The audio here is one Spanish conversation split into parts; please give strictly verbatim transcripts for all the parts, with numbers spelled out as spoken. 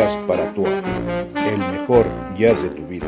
Jazz para Tua, el mejor jazz de tu vida.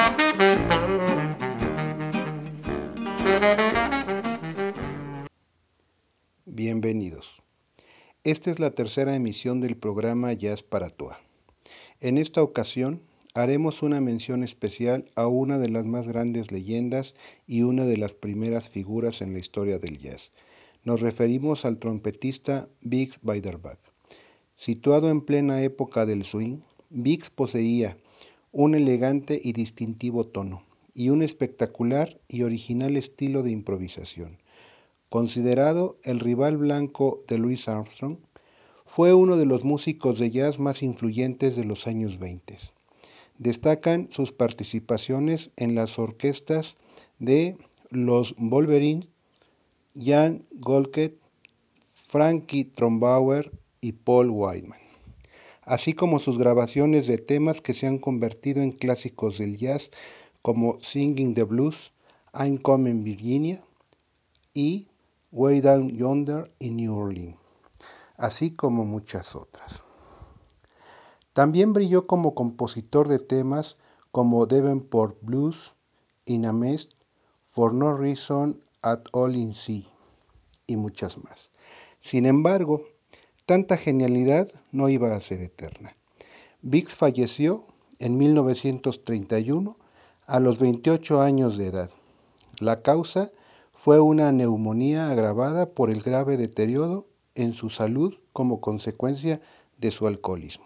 Bienvenidos. Esta es la tercera emisión del programa Jazz para Tua. En esta ocasión haremos una mención especial a una de las más grandes leyendas y una de las primeras figuras en la historia del jazz. Nos referimos al trompetista Bix Beiderbecke. Situado en plena época del swing, Bix poseía un elegante y distintivo tono y un espectacular y original estilo de improvisación. Considerado el rival blanco de Louis Armstrong, fue uno de los músicos de jazz más influyentes de los años veinte. Destacan sus participaciones en las orquestas de los Wolverines, Jan Goldkett, Frankie Trombauer y Paul Whiteman, así como sus grabaciones de temas que se han convertido en clásicos del jazz como Singing the Blues, I'm Coming Virginia y Way Down Yonder in New Orleans, así como muchas otras. También brilló como compositor de temas como Davenport Blues, In a Mist, For No Reason at All in C y muchas más. Sin embargo, tanta genialidad no iba a ser eterna. Bix falleció en mil novecientos treinta y uno a los veintiocho años de edad. La causa fue una neumonía agravada por el grave deterioro en su salud como consecuencia de su alcoholismo.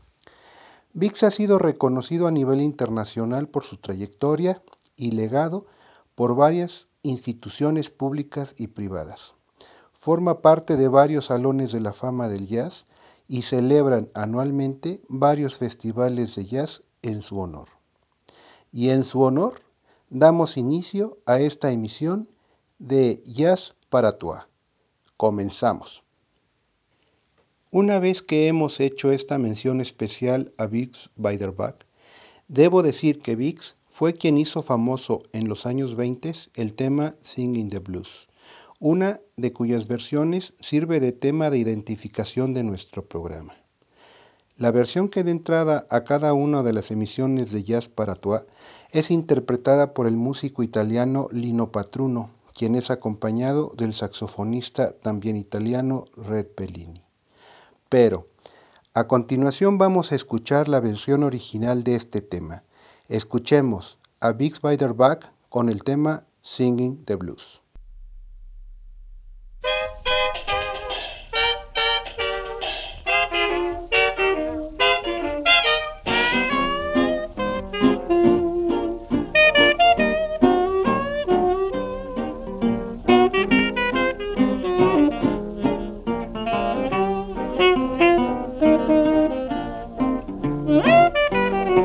Bix ha sido reconocido a nivel internacional por su trayectoria y legado por varias instituciones públicas y privadas. Forma parte de varios salones de la fama del jazz y celebran anualmente varios festivales de jazz en su honor. Y en su honor damos inicio a esta emisión de Jazz para Tua. Comenzamos. Una vez que hemos hecho esta mención especial a Bix Beiderbecke, debo decir que Bix fue quien hizo famoso en los años veinte el tema Singing the Blues, una de cuyas versiones sirve de tema de identificación de nuestro programa. La versión que da entrada a cada una de las emisiones de Jazz para Tua es interpretada por el músico italiano Lino Patruno, quien es acompañado del saxofonista también italiano Red Bellini. Pero, a continuación vamos a escuchar la versión original de este tema. Escuchemos a Bix Beiderbecke con el tema Singing the Blues.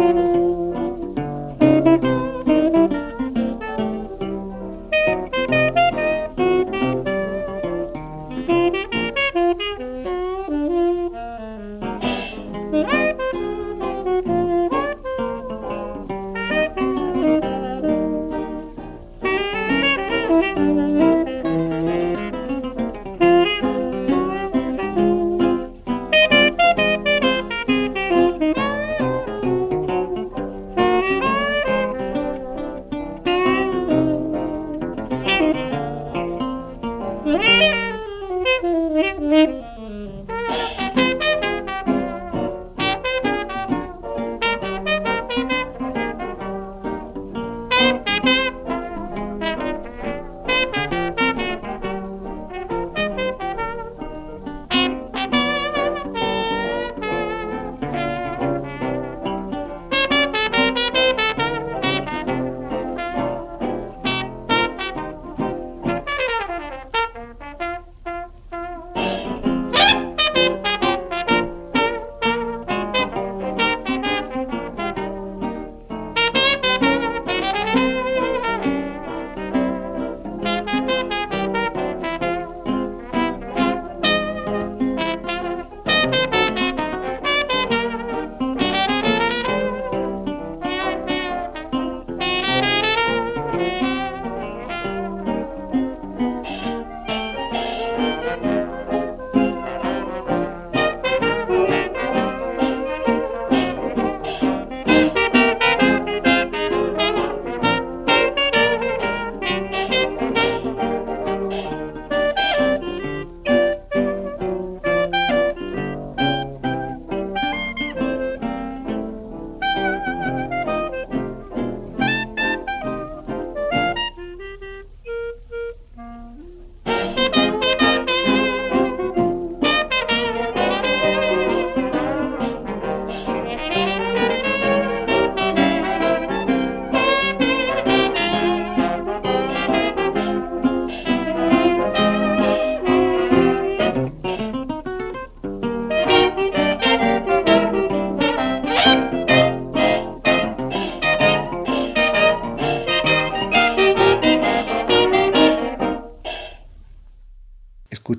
Thank you.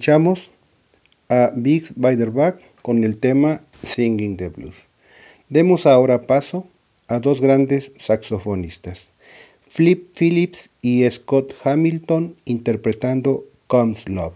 Escuchamos a Biggs Beiderbecke con el tema Singing the Blues. Demos ahora paso a dos grandes saxofonistas, Flip Phillips y Scott Hamilton, interpretando Comes Love.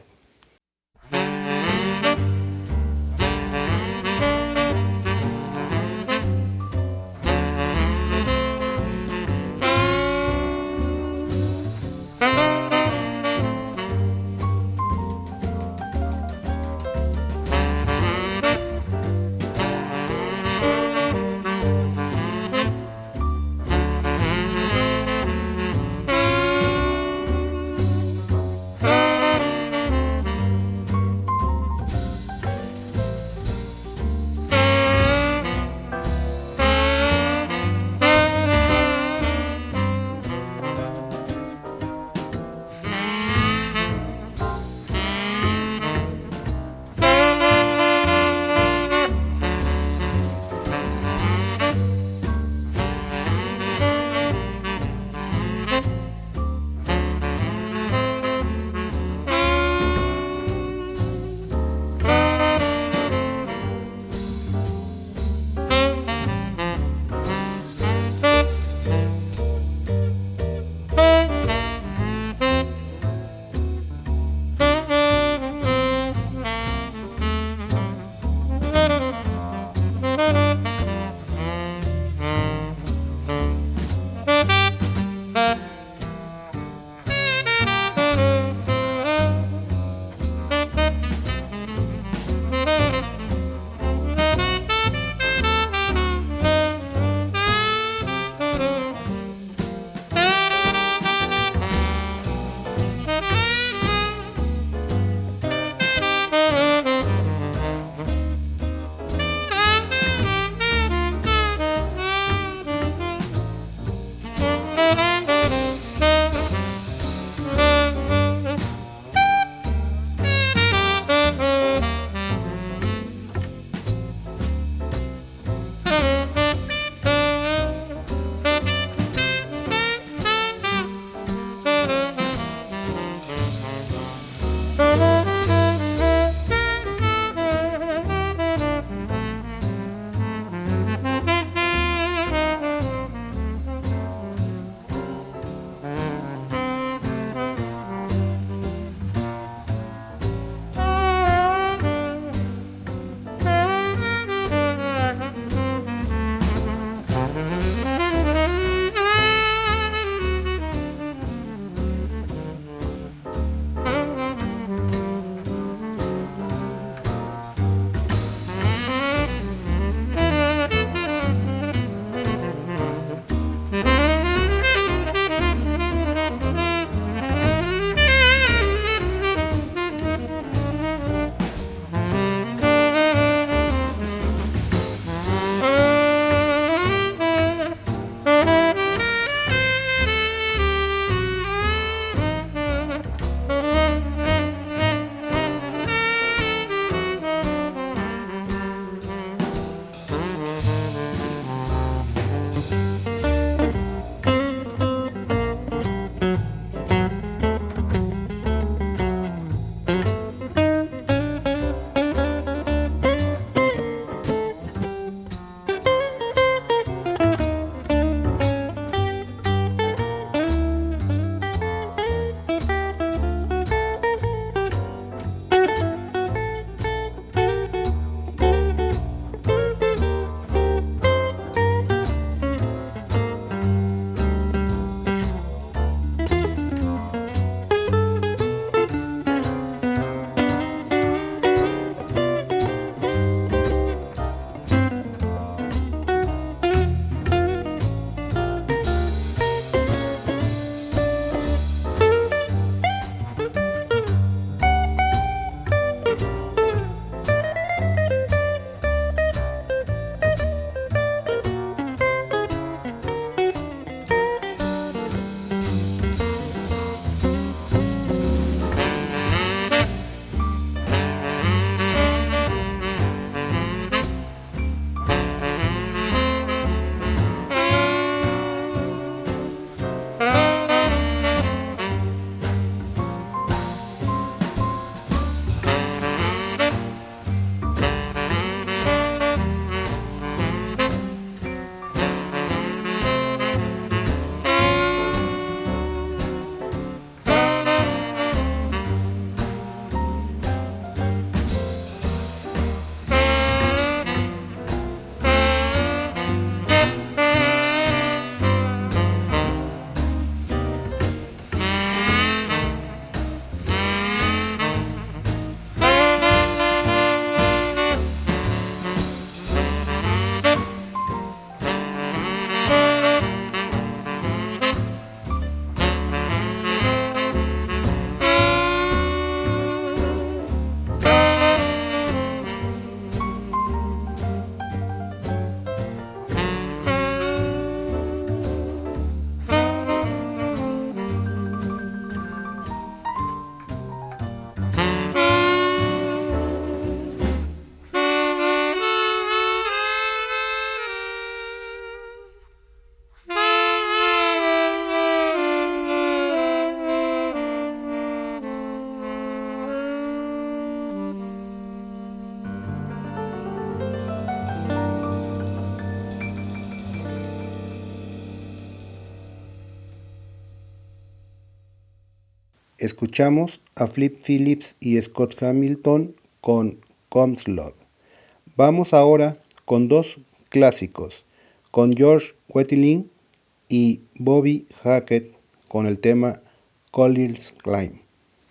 Escuchamos a Flip Phillips y Scott Hamilton con Comes Love. Vamos ahora con dos clásicos, con George Wettling y Bobby Hackett con el tema Collier's Claim.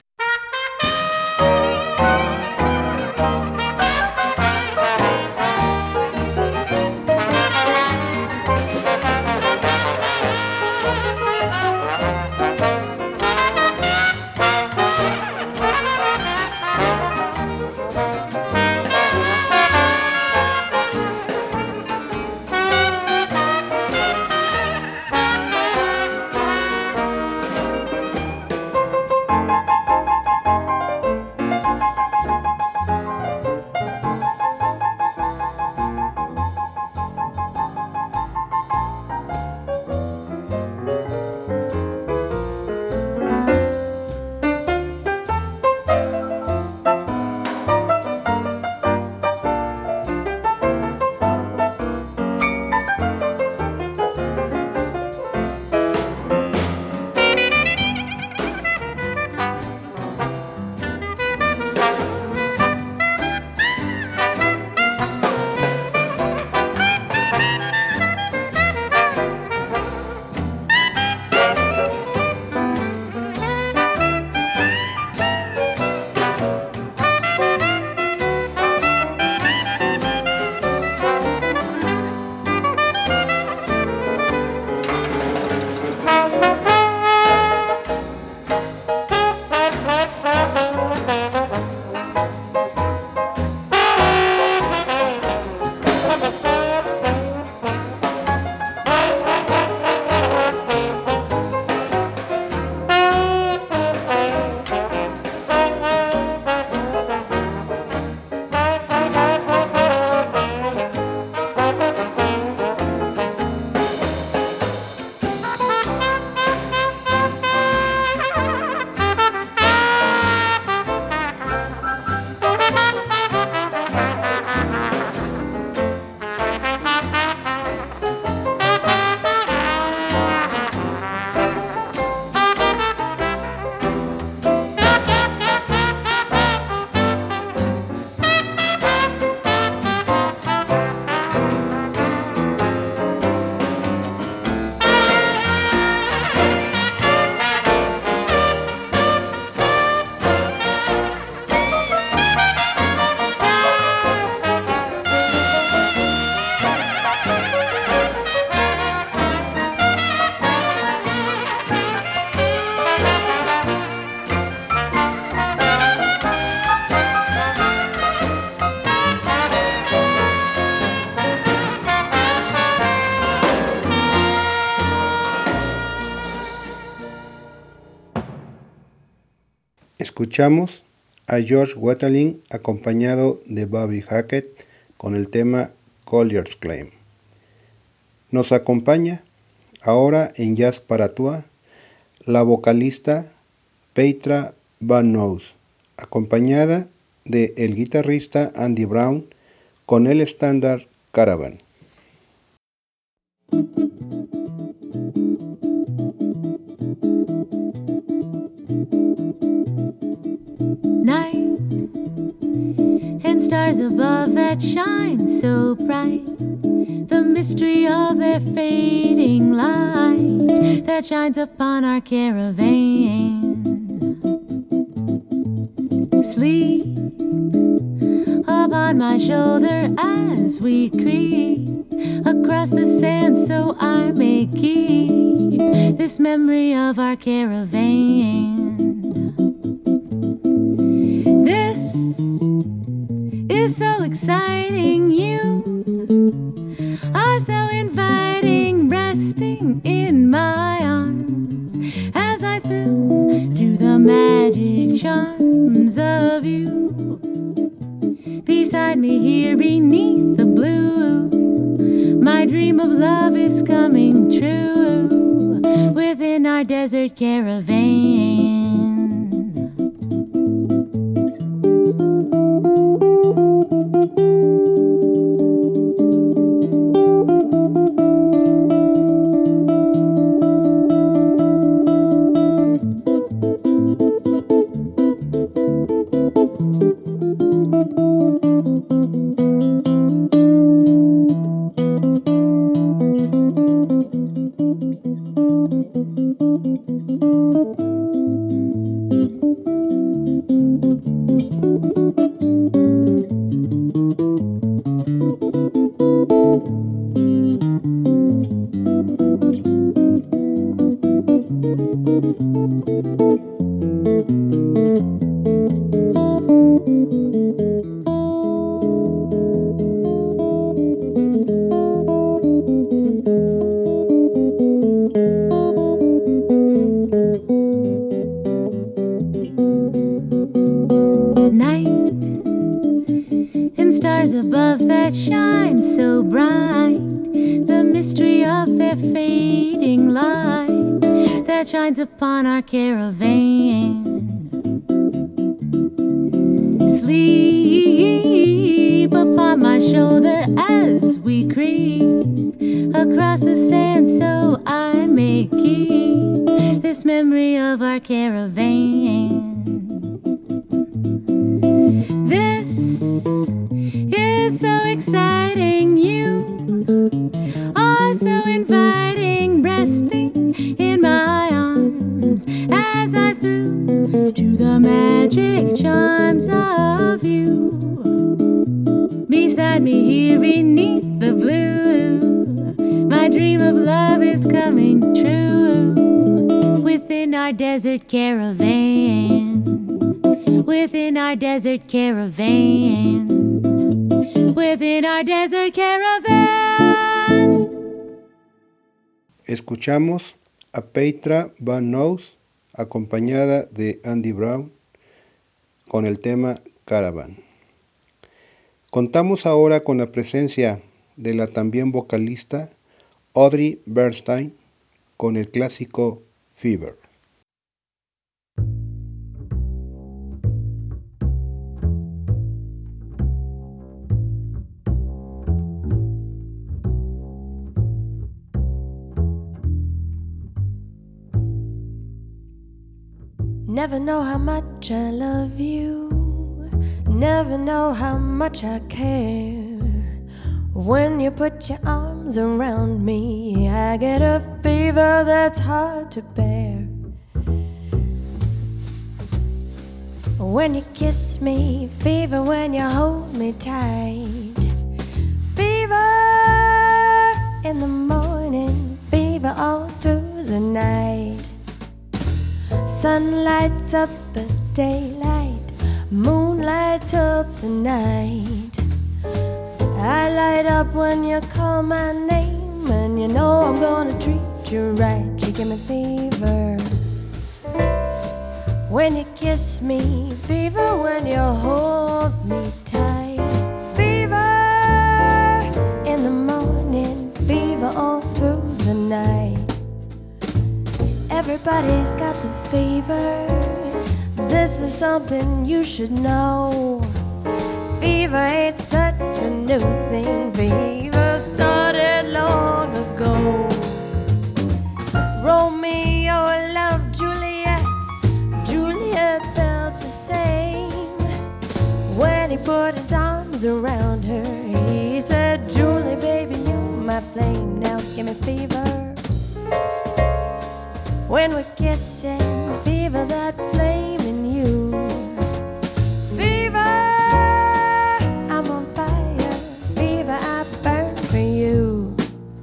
Escuchamos a George Wettling acompañado de Bobby Hackett con el tema Collier's Claim. Nos acompaña ahora en Jazz para Tua la vocalista Petra Van Noos, acompañada de el guitarrista Andy Brown con el estándar Caravan. Night and stars above that shine so bright, the mystery of their fading light that shines upon our caravan. Sleep upon my shoulder as we creep across the sand so I may keep this memory of our caravan. This is so exciting, you are so inviting, resting in my arms as I thrill to the magic charms of you. Beside me here beneath the blue, my dream of love is coming true within our desert caravan. Stars above that shine so bright, the mystery of their fading light that shines upon our caravan. Sleep upon my shoulder as we creep across the sand so I may keep this memory of our caravan. This is so exciting, you are so inviting, resting in my arms as I threw to the magic charms of you. Beside me here beneath the blue, my dream of love is coming true. Within our desert caravan, within our desert caravan, within our desert caravan. Escuchamos a Petra Van Nose acompañada de Andy Brown con el tema Caravan. Contamos ahora con la presencia de la también vocalista Audrey Bernstein con el clásico Fever. Never know how much I love you, never know how much I care. When you put your arms around me, I get a fever that's hard to bear. When you kiss me, fever when you hold me tight. Fever in the morning, fever all through the night. Sun lights up the daylight, moon lights up the night. I light up when you call my name, and you know I'm gonna treat you right. You give me fever when you kiss me, fever when you hold me tight. Fever in the morning, fever all through the night. Everybody's got the fever, this is something you should know. Fever ain't such a new thing, fever started long ago. Romeo loved Juliet, Juliet felt the same. When he put his arms around her, he said, Julie, baby, you're my flame, now give me fever. When we're kissing, fever that flame in you. Fever, I'm on fire. Fever, I burn for you.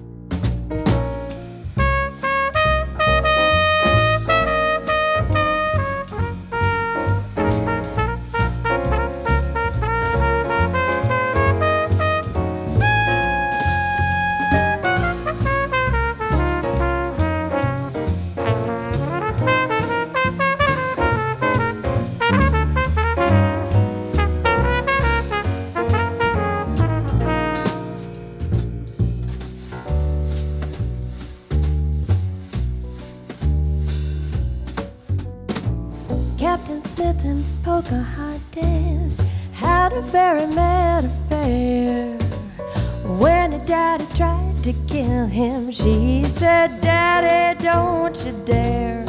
Captain Smith and Pocahontas had a very mad affair. When her daddy tried to kill him, she said, Daddy, don't you dare.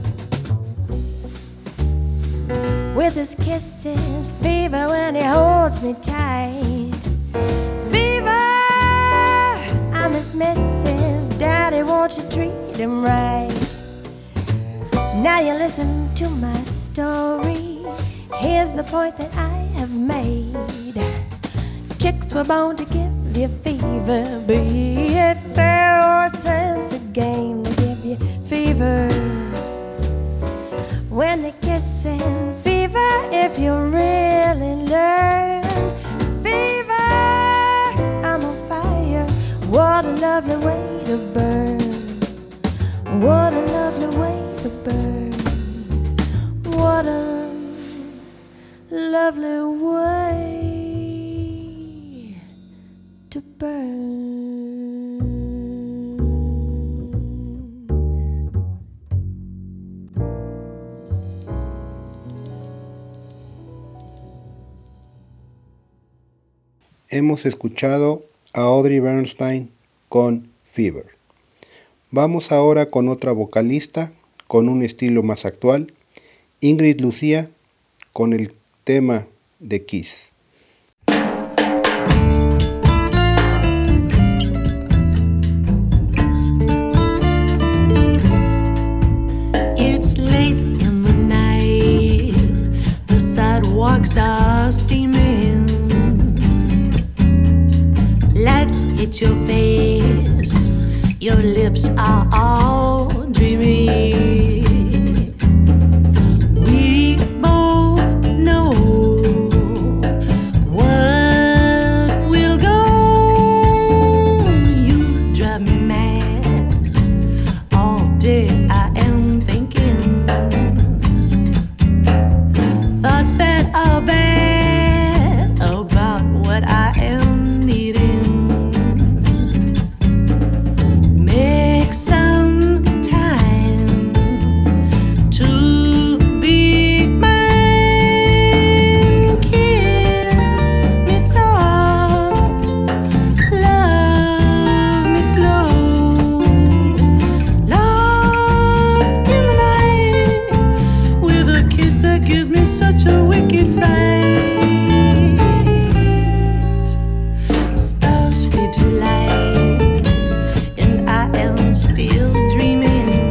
With his kisses, fever when he holds me tight. Fever, I'm his missus, Daddy, won't you treat him right. Now you listen to my story. Here's the point that I have made. Chicks were born to give you fever, be it fair or sense of game. They give you fever lovely way to burn. What a lovely way to burn. What a lovely way to burn. Hemos escuchado a Audrey Bernstein con Fever. Vamos ahora con otra vocalista con un estilo más actual, Ingrid Lucia, con el tema de Kiss. It's late in the night, the sidewalks are steaming. Light hits your face, your lips are all dreamy. We both know what will go. You drive me mad. All day I am thinking thoughts that are bad about what I am needing. Make some time to be mine. Kiss me soft, love me slow. Lost in the night with a kiss that gives me such a wicked fright. Stars fade to light and I am still dreaming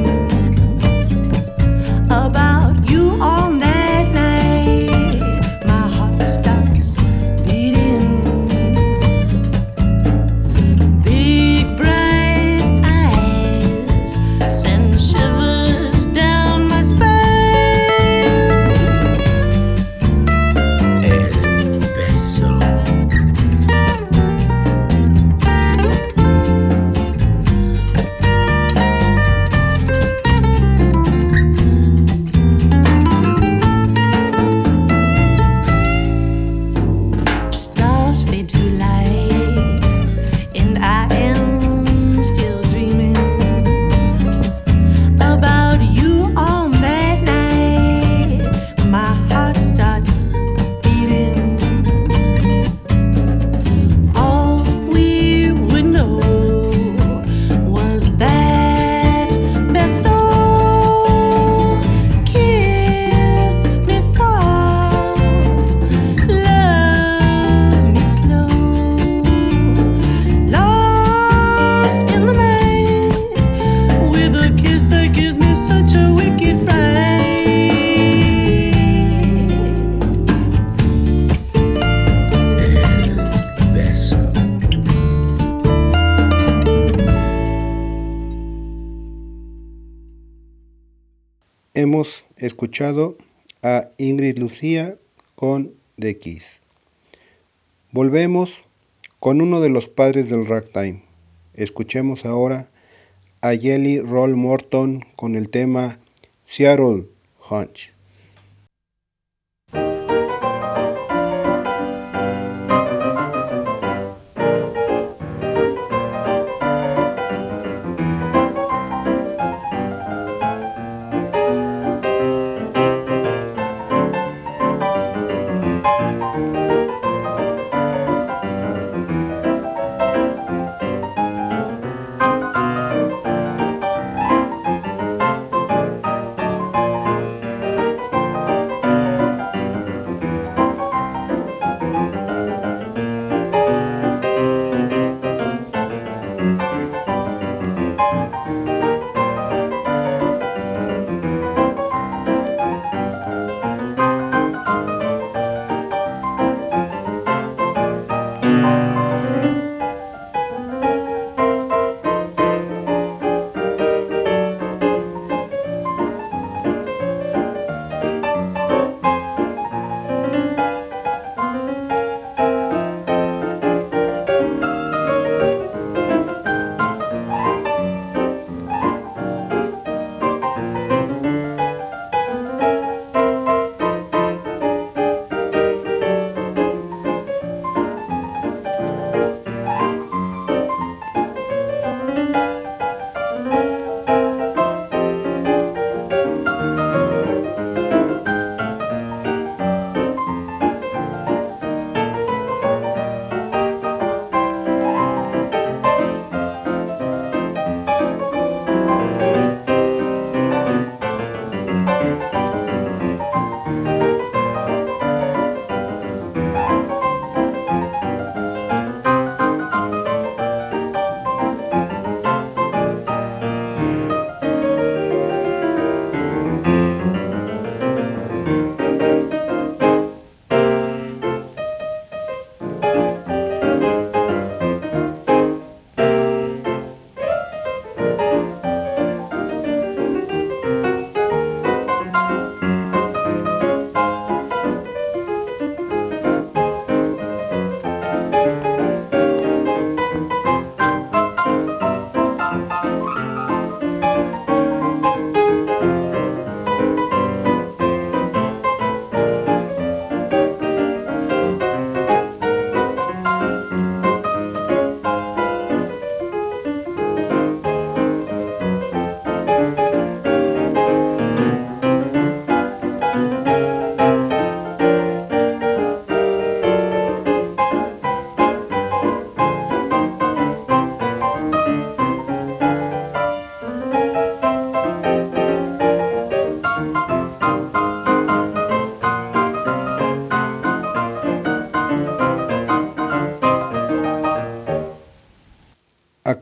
about you on that night. My heart starts beating. Big bright eyes send shivers down my spine. El beso. Stars fade to light, and I am still dreaming about you on that night. My heart starts beating. All we would know was that beso. Kiss me soft, love me slow. Lost in the night with a kiss that gives me such a wicked fright. El beso. Hemos escuchado a Ingrid Lucia con The Kiss. Volvemos con uno de los padres del ragtime. Escuchemos ahora a Jelly Roll Morton con el tema Seattle Hunch.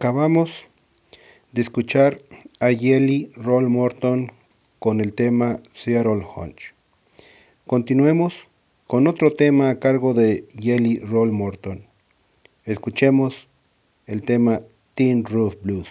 Acabamos de escuchar a Jelly Roll Morton con el tema Seattle Hunch. Continuemos con otro tema a cargo de Jelly Roll Morton. Escuchemos el tema Tin Roof Blues.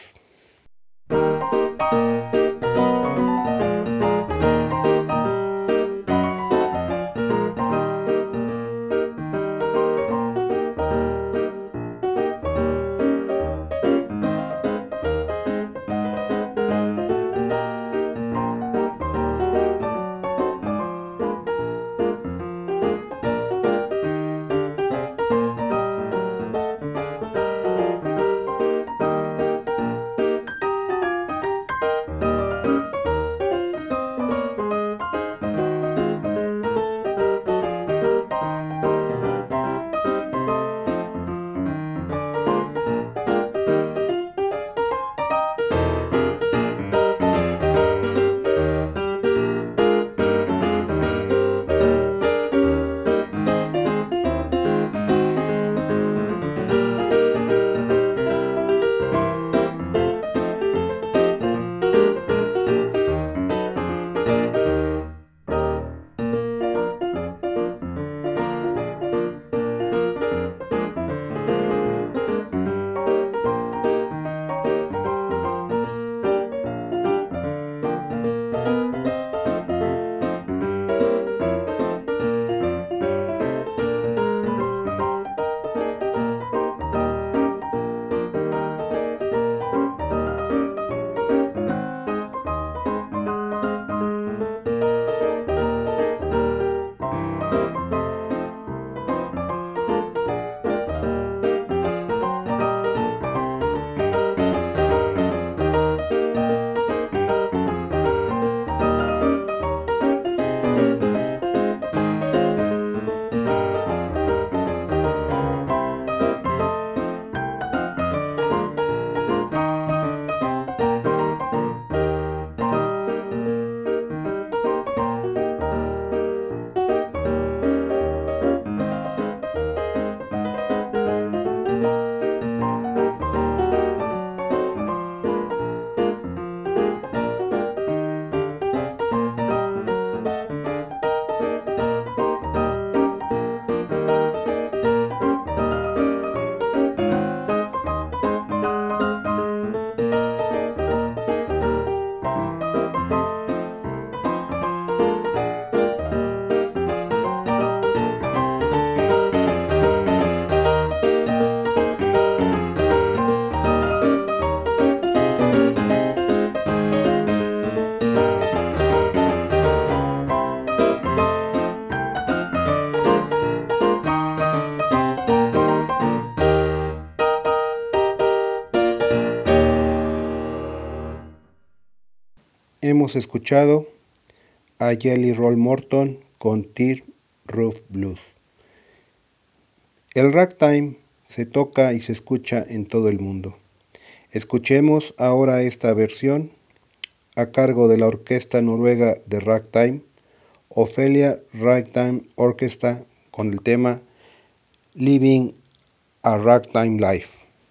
Hemos escuchado a Jelly Roll Morton con Tin Roof Blues. El ragtime se toca y se escucha en todo el mundo. Escuchemos ahora esta versión a cargo de la orquesta noruega de ragtime, Ophelia Ragtime Orchestra, con el tema Living a Ragtime Life.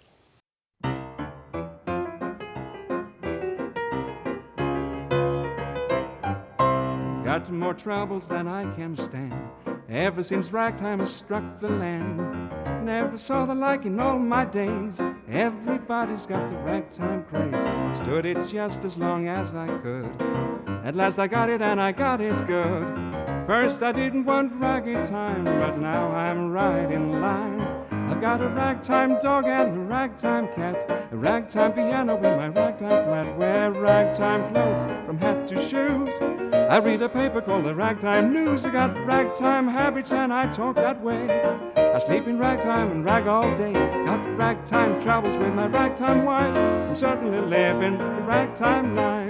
Got more troubles than I can stand ever since ragtime has struck the land. Never saw the like in all my days. Everybody's got the ragtime craze. Stood it just as long as I could. At last I got it and I got it good. First I didn't want ragtime, but now I'm right in line. I've got a ragtime dog and a ragtime cat, a ragtime piano in my ragtime flat, wear ragtime clothes from hat to shoes. I read a paper called the Ragtime News. I got ragtime habits and I talk that way. I sleep in ragtime and rag all day. Got ragtime travels with my ragtime wife. I'm certainly living the ragtime life.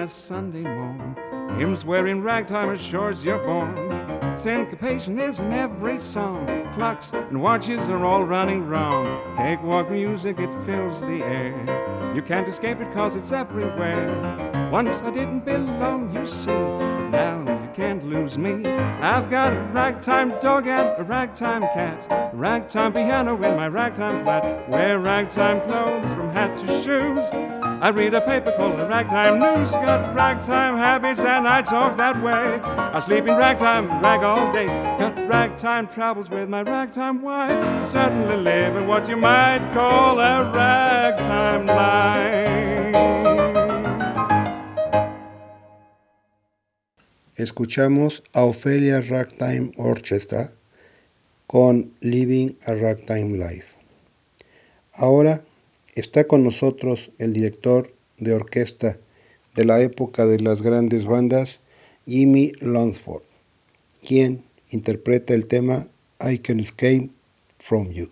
a Sunday morn. Hymns wherein ragtime assures you're born. Syncopation is in every song. Clocks and watches are all running wrong. Cakewalk music, it fills the air. You can't escape it cause it's everywhere. Once I didn't belong, you see, but now you can't lose me. I've got a ragtime dog and a ragtime cat, a ragtime piano in my ragtime flat. Wear ragtime clothes from hat to shoes. I read a paper called the Ragtime News. Got ragtime habits and I talk that way. I sleep in ragtime, rag all day. Got ragtime travels with my ragtime wife. Certainly living what you might call a ragtime life. Escuchamos a Ophelia Ragtime Orchestra con Living a Ragtime Life. Ahora está con nosotros el director de orquesta de la época de las grandes bandas, Jimmy Lunceford, quien interpreta el tema I Can't Escape From You.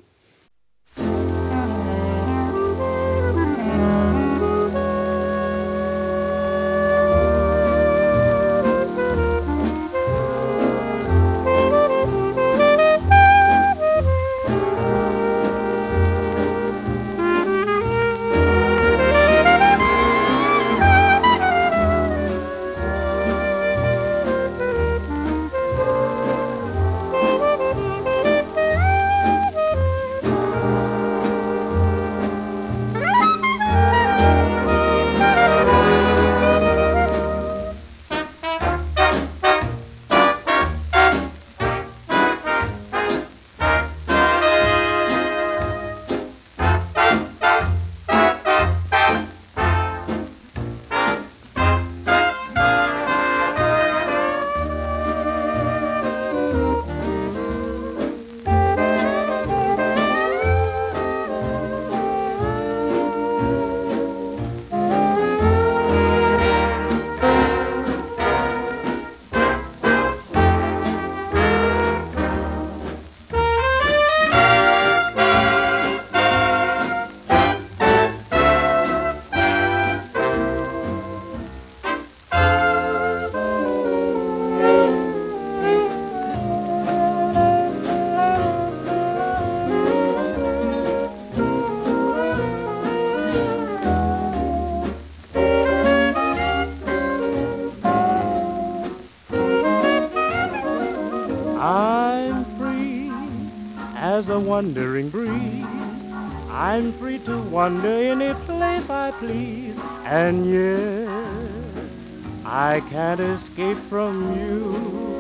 As a wandering breeze, I'm free to wander any place I please, and yet I can't escape from you.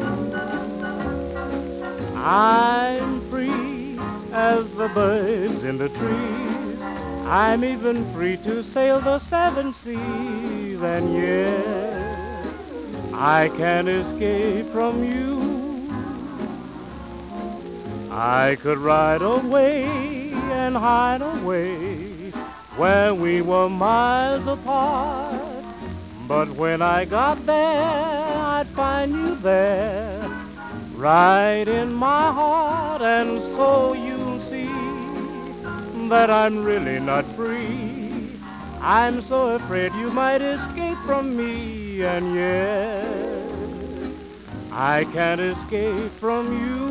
I'm free as the birds in the trees, I'm even free to sail the seven seas, and yet I can't escape from you. I could ride away and hide away where we were miles apart, but when I got there, I'd find you there, right in my heart, and so you'll see that I'm really not free. I'm so afraid you might escape from me, and yet I can't escape from you.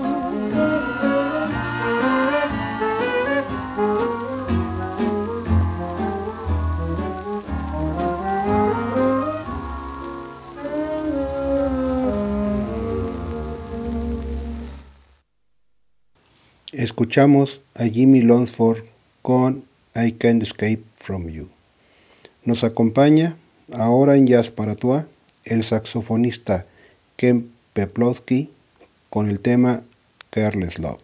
Escuchamos a Jimmy Lunceford con I Can't Escape From You. Nos acompaña ahora en Jazz para Tua el saxofonista Ken Peplowski con el tema Careless Love.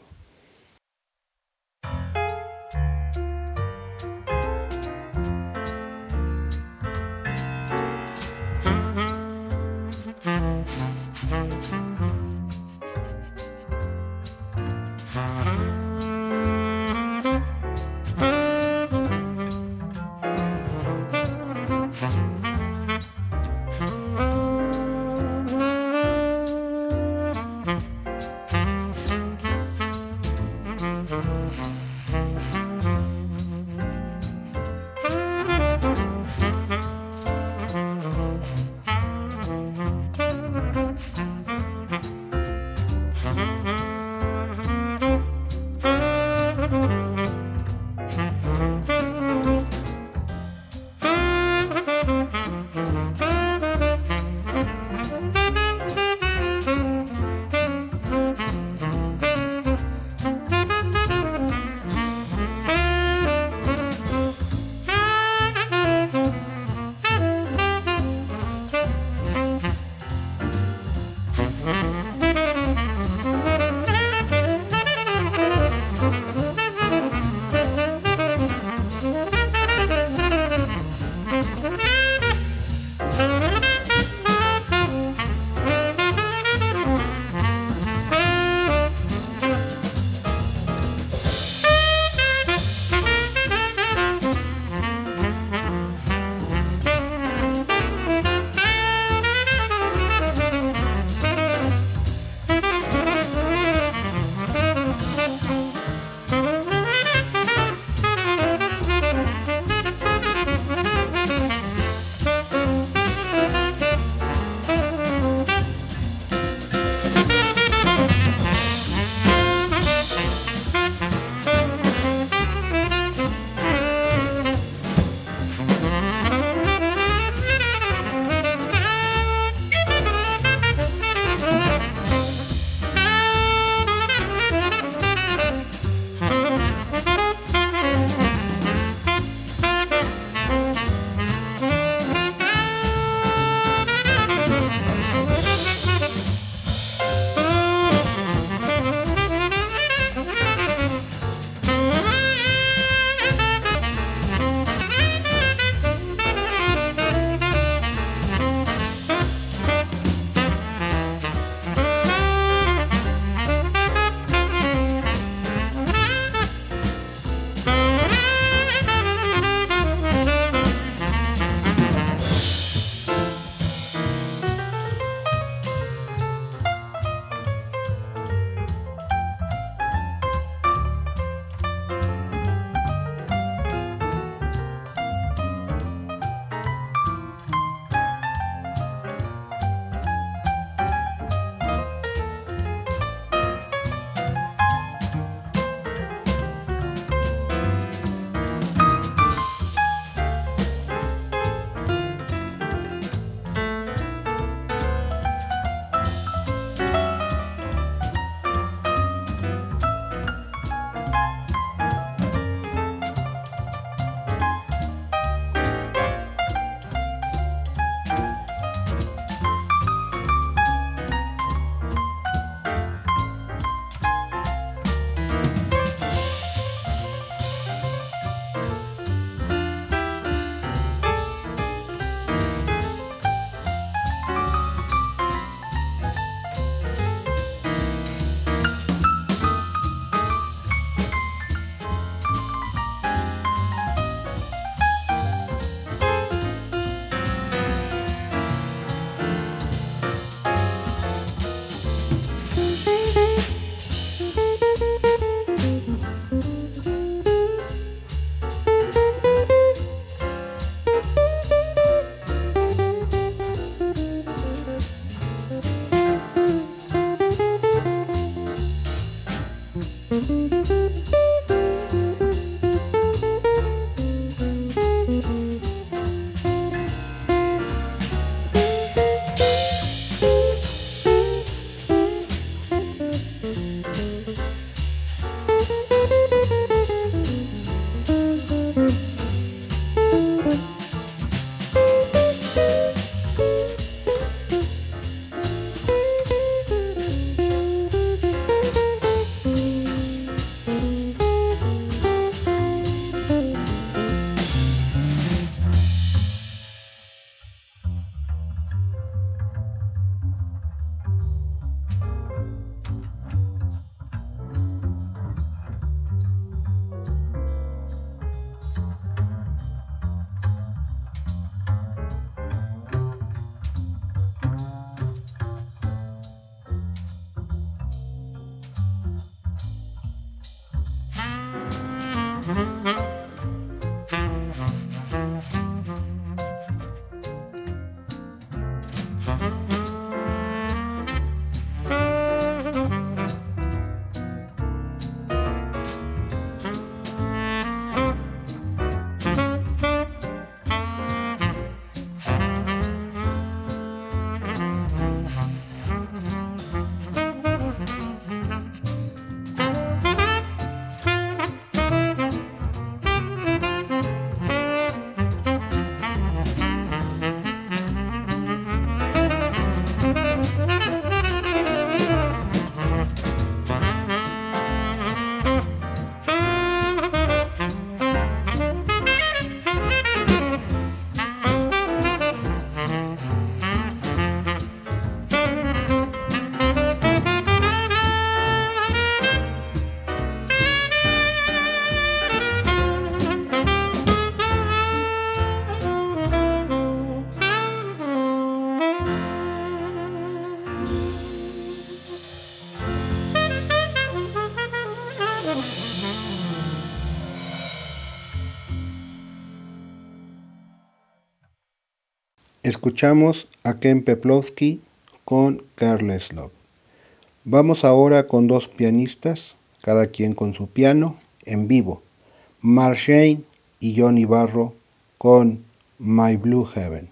Escuchamos a Ken Peplowski con Careless Love. Vamos ahora con dos pianistas, cada quien con su piano, en vivo. Mark Shane y Johnny Barro con My Blue Heaven.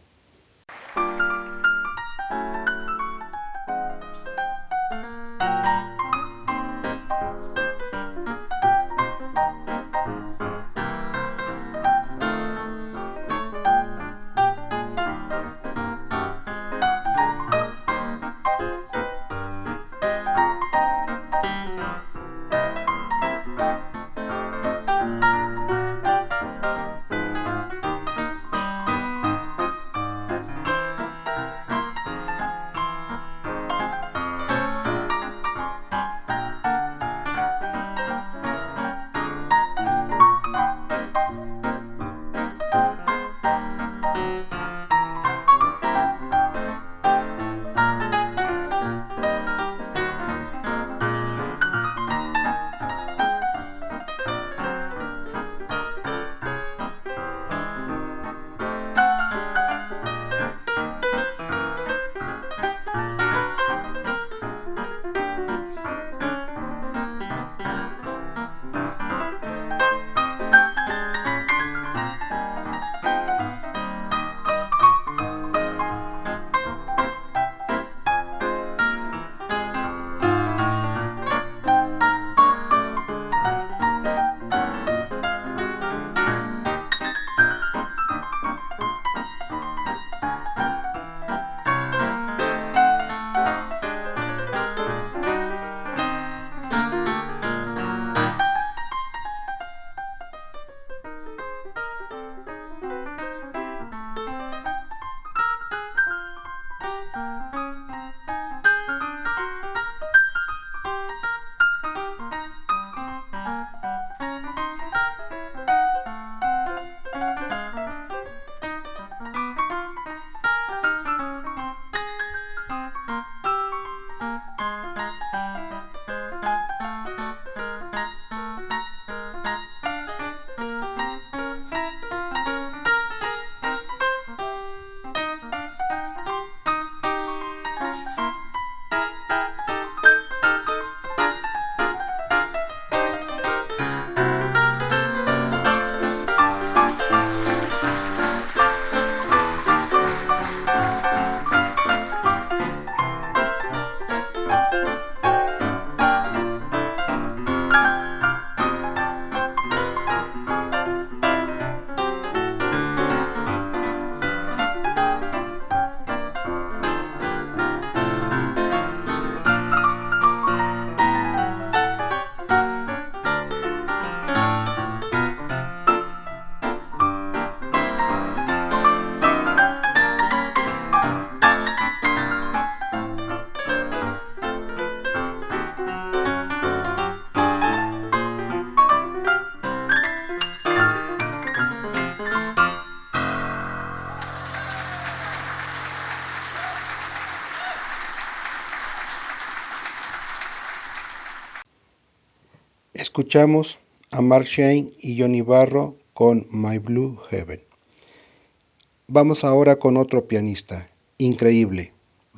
Escuchamos a Mark Shane y Johnny Barro con My Blue Heaven. Vamos ahora con otro pianista, increíble,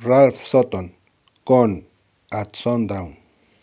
Ralph Sutton con At Sundown.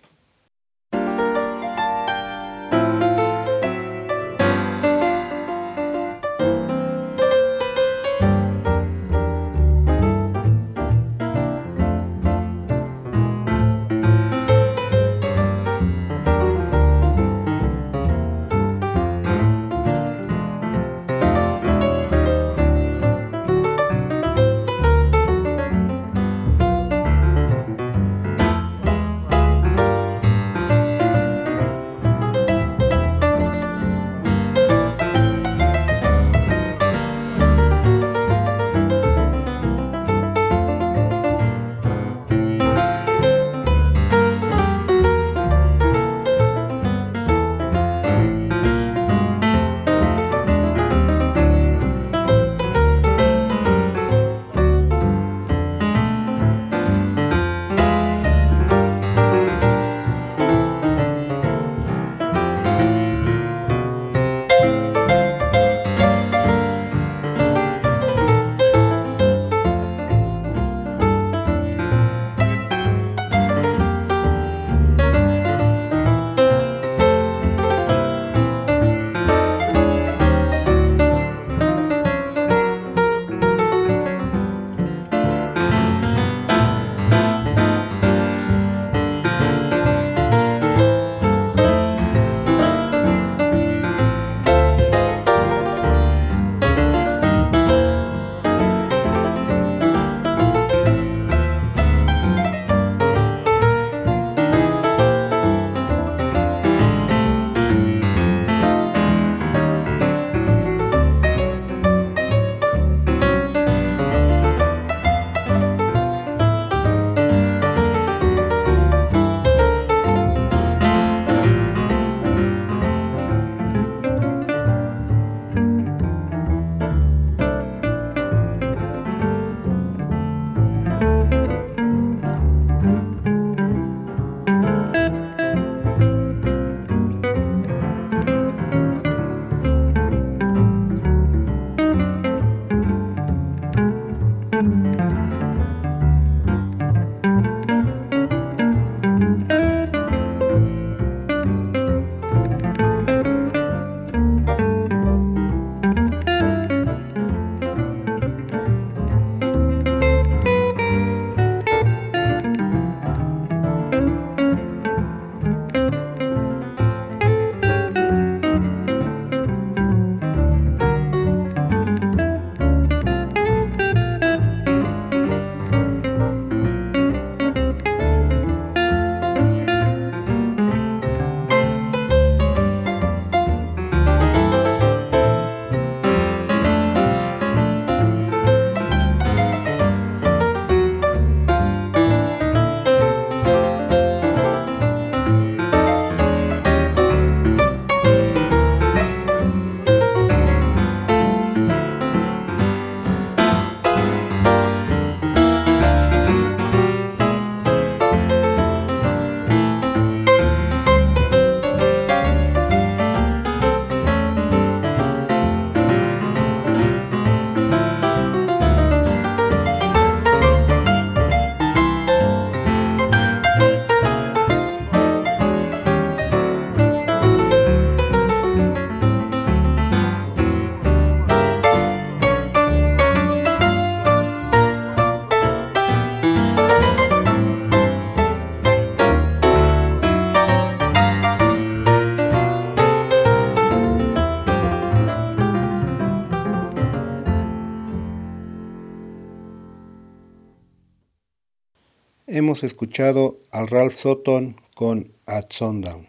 Hemos escuchado a Ralph Sutton con At Sundown.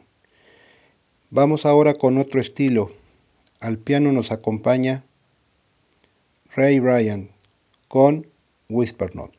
Vamos ahora con otro estilo. Al piano nos acompaña Ray Ryan con Whisper Note.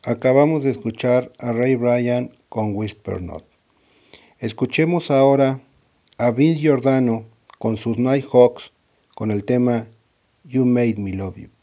Acabamos de escuchar a Ray Bryan con Whisper Not. Escuchemos ahora a Vince Giordano con sus Nighthawks con el tema You Made Me Love You.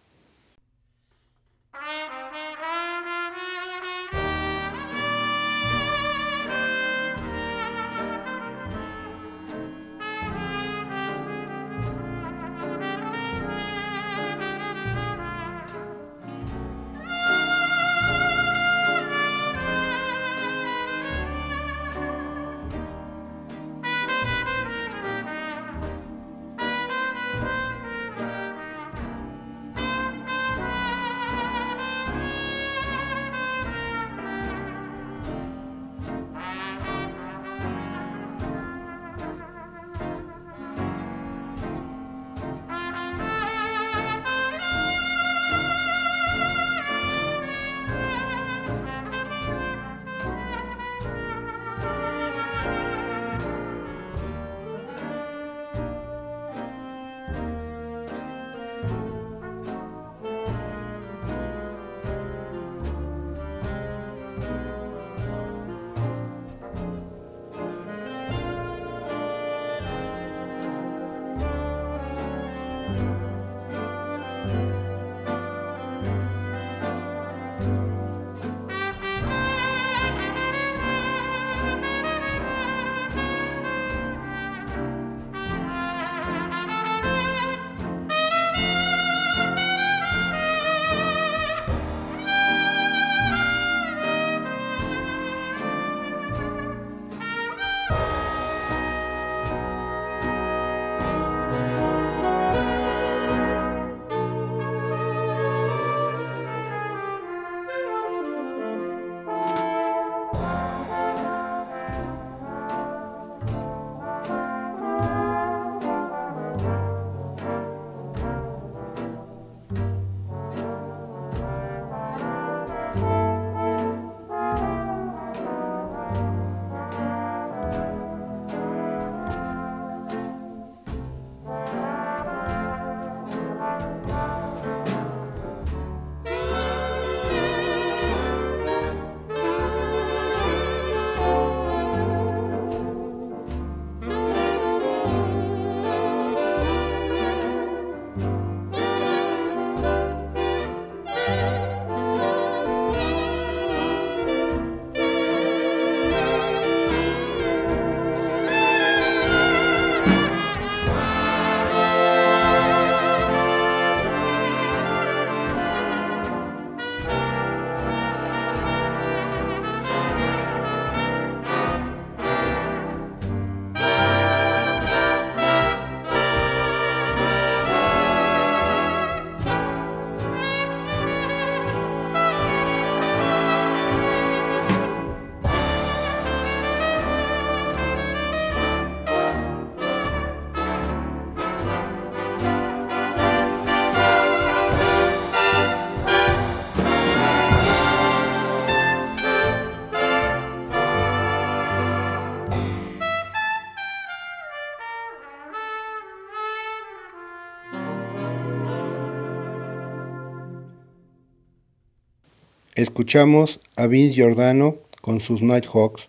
Escuchamos a Vince Giordano con sus Nighthawks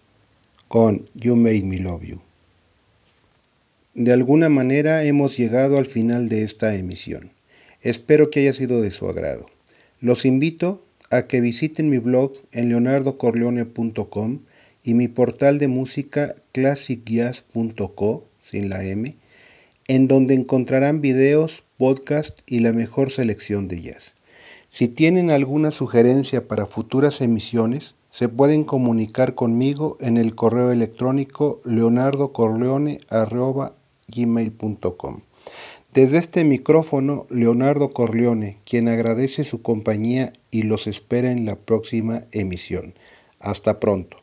con You Made Me Love You. De alguna manera hemos llegado al final de esta emisión. Espero que haya sido de su agrado. Los invito a que visiten mi blog en leonardo corleone punto com y mi portal de música classic jazz punto co, sin la M, en donde encontrarán videos, podcasts y la mejor selección de jazz. Si tienen alguna sugerencia para futuras emisiones, se pueden comunicar conmigo en el correo electrónico leonardo corleone arroba gmail punto com. Desde este micrófono, Leonardo Corleone, quien agradece su compañía y los espera en la próxima emisión. Hasta pronto.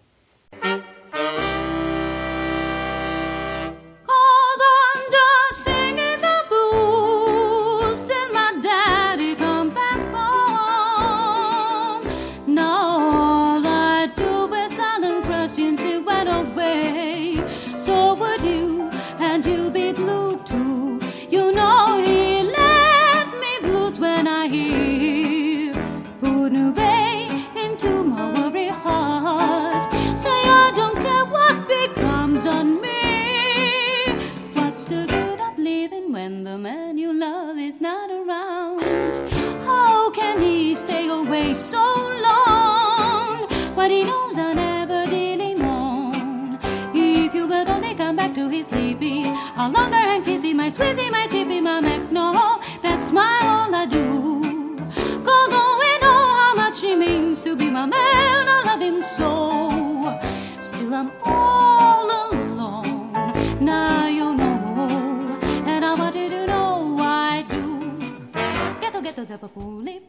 To around. How can he stay away so long? What he knows I never did him wrong. If you would only come back to his sleepy, I'll longer and kissy, my squeezy, my tippy, my mac. No, that's my all I do. Cause oh, we know how much he means to be my man. I love him so. Still I'm all alone. Now you know, and I want you to know I do. Ghetto, ghetto, zapapuli.